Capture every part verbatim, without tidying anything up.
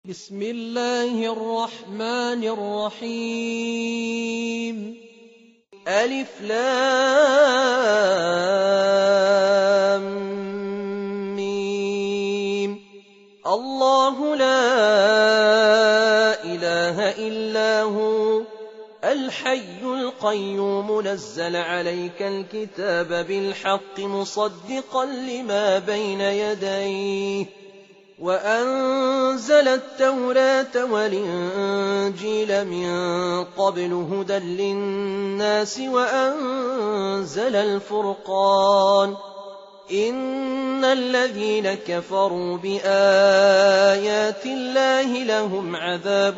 بسم الله الرحمن الرحيم ألف لام ميم الله لا إله إلا هو الحي القيوم نزل عليك الكتاب بالحق مصدقا لما بين يديه وأنزل التوراة والإنجيل من قبل هدى للناس وأنزل الفرقان إن الذين كفروا بآيات الله لهم عذاب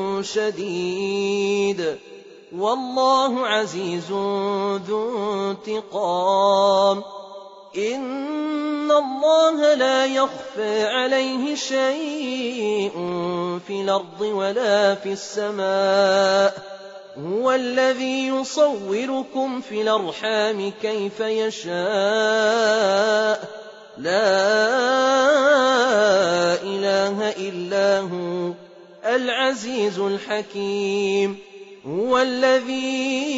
شديد والله عزيز ذو انتقام إن الله لا يخفى عليه شيء في الأرض ولا في السماء هو الذي يصوركم في الأرحام كيف يشاء لا إله إلا هو العزيز الحكيم هو الذي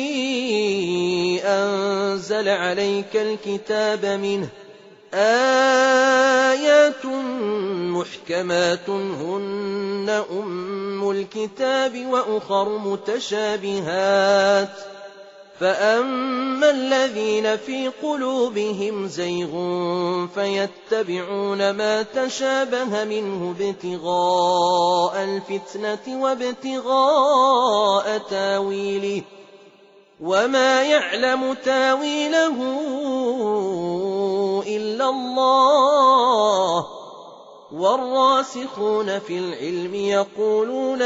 أنزل عليك الكتاب منه آيات محكمات هن أم الكتاب وأخر متشابهات فأما الذين في قلوبهم زيغ فيتبعون ما تشابه منه ابتغاء الفتنة وابتغاء تاويله وما يعلم تاويله إلا الله والراسخون في العلم يقولون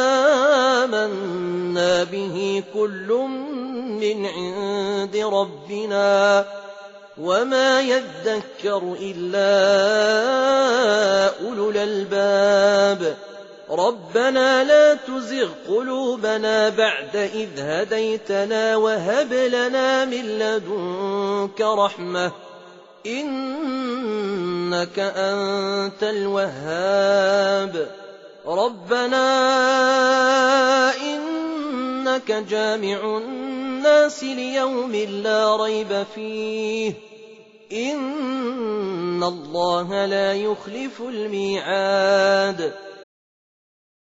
آمنا به كل من عند ربنا وما يذكر إلا أولو الألباب ربنا لا تزغ قلوبنا بعد إذ هديتنا وهب لنا من لدنك رحمة إنك أنت الوهاب ربنا إنك جامع الناس ليوم لا ريب فيه إن الله لا يخلف الميعاد